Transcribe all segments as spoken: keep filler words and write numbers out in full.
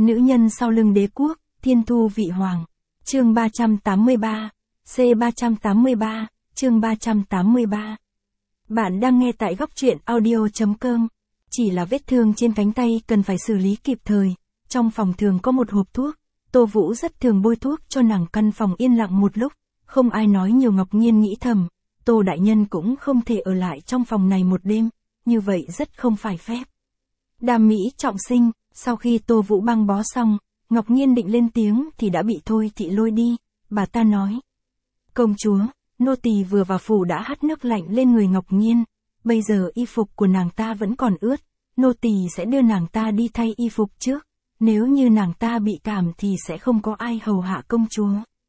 Nữ nhân sau lưng đế quốc, thiên thu vị hoàng. Chương ba trăm tám mươi ba, C ba trăm tám mươi ba, chương ba trăm tám mươi ba. Bạn đang nghe tại góc truyện audio chấm com. Chỉ là vết thương trên cánh tay cần phải xử lý kịp thời. Trong phòng thường có một hộp thuốc. Tô Vũ rất thường bôi thuốc cho nàng. Căn phòng yên lặng một lúc. Không ai nói nhiều. Ngọc Nhiên nghĩ thầm. Tô đại nhân cũng không thể ở lại trong phòng này một đêm. Như vậy rất không phải phép. Đàm Mỹ trọng sinh. Sau khi Tô Vũ băng bó xong, Ngọc Nhiên định lên tiếng thì đã bị Thôi Thị lôi đi. Bà ta nói: công chúa, nô tỳ vừa vào phủ đã hắt nước lạnh lên người Ngọc Nhiên. Bây giờ y phục của nàng ta vẫn còn ướt. Nô tỳ sẽ đưa nàng ta đi thay y phục trước. Nếu như nàng ta bị cảm thì sẽ không có ai hầu hạ công chúa.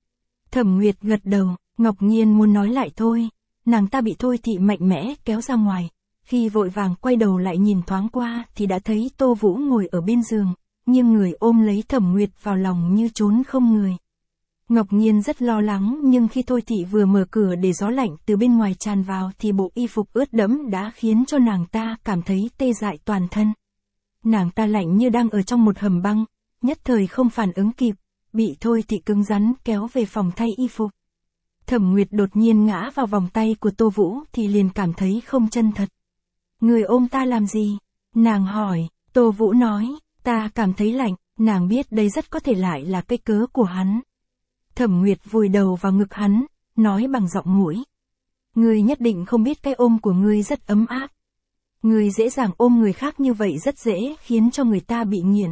Thẩm Nguyệt gật đầu. Ngọc Nhiên muốn nói lại thôi. Nàng ta bị Thôi Thị mạnh mẽ kéo ra ngoài. Khi vội vàng quay đầu lại nhìn thoáng qua thì đã thấy Tô Vũ ngồi ở bên giường, nhưng người ôm lấy Thẩm Nguyệt vào lòng như trốn không người. Ngọc Nhiên rất lo lắng, nhưng khi Thôi Thị vừa mở cửa để gió lạnh từ bên ngoài tràn vào thì bộ y phục ướt đẫm đã khiến cho nàng ta cảm thấy tê dại toàn thân. Nàng ta lạnh như đang ở trong một hầm băng, nhất thời không phản ứng kịp, bị Thôi Thị cứng rắn kéo về phòng thay y phục. Thẩm Nguyệt đột nhiên ngã vào vòng tay của Tô Vũ thì liền cảm thấy không chân thật. Người ôm ta làm gì? Nàng hỏi. Tô Vũ nói, ta cảm thấy lạnh. Nàng biết đây rất có thể lại là cái cớ của hắn. Thẩm Nguyệt vùi đầu vào ngực hắn, nói bằng giọng mũi. Ngươi nhất định không biết cái ôm của ngươi rất ấm áp. Ngươi dễ dàng ôm người khác như vậy rất dễ khiến cho người ta bị nghiện.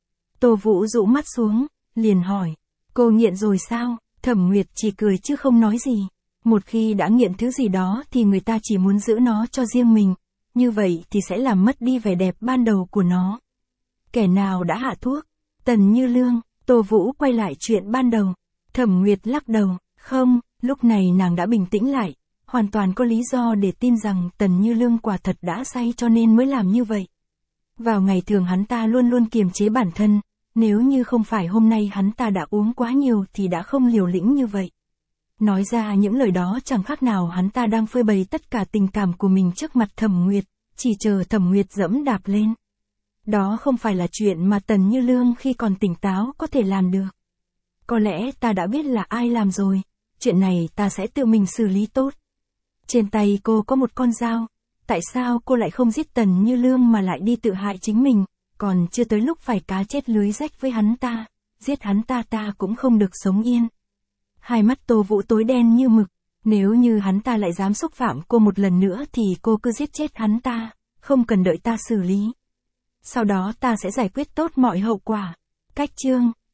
Tô Vũ dụ mắt xuống, liền hỏi. Cô nghiện rồi sao? Thẩm Nguyệt chỉ cười chứ không nói gì. Một khi đã nghiện thứ gì đó thì người ta chỉ muốn giữ nó cho riêng mình. Như vậy thì sẽ làm mất đi vẻ đẹp ban đầu của nó. Kẻ nào đã hạ thuốc? Tần Như Lương. Tô Vũ quay lại chuyện ban đầu. Thẩm Nguyệt lắc đầu. Không, lúc này nàng đã bình tĩnh lại. Hoàn toàn có lý do để tin rằng Tần Như Lương quả thật đã say cho nên mới làm như vậy. Vào ngày thường hắn ta luôn luôn kiềm chế bản thân. Nếu như không phải hôm nay hắn ta đã uống quá nhiều thì đã không liều lĩnh như vậy. Nói ra những lời đó chẳng khác nào hắn ta đang phơi bày tất cả tình cảm của mình trước mặt Thẩm Nguyệt, chỉ chờ Thẩm Nguyệt dẫm đạp lên. Đó không phải là chuyện mà Tần Như Lương khi còn tỉnh táo có thể làm được. Có lẽ ta đã biết là ai làm rồi, chuyện này ta sẽ tự mình xử lý tốt. Trên tay cô có một con dao, tại sao cô lại không giết Tần Như Lương mà lại đi tự hại chính mình, còn chưa tới lúc phải cá chết lưới rách với hắn ta, giết hắn ta ta cũng không được sống yên. Hai mắt Tô Vũ tối đen như mực, nếu như hắn ta lại dám xúc phạm cô một lần nữa thì cô cứ giết chết hắn ta, không cần đợi ta xử lý. Sau đó ta sẽ giải quyết tốt mọi hậu quả. Cách chương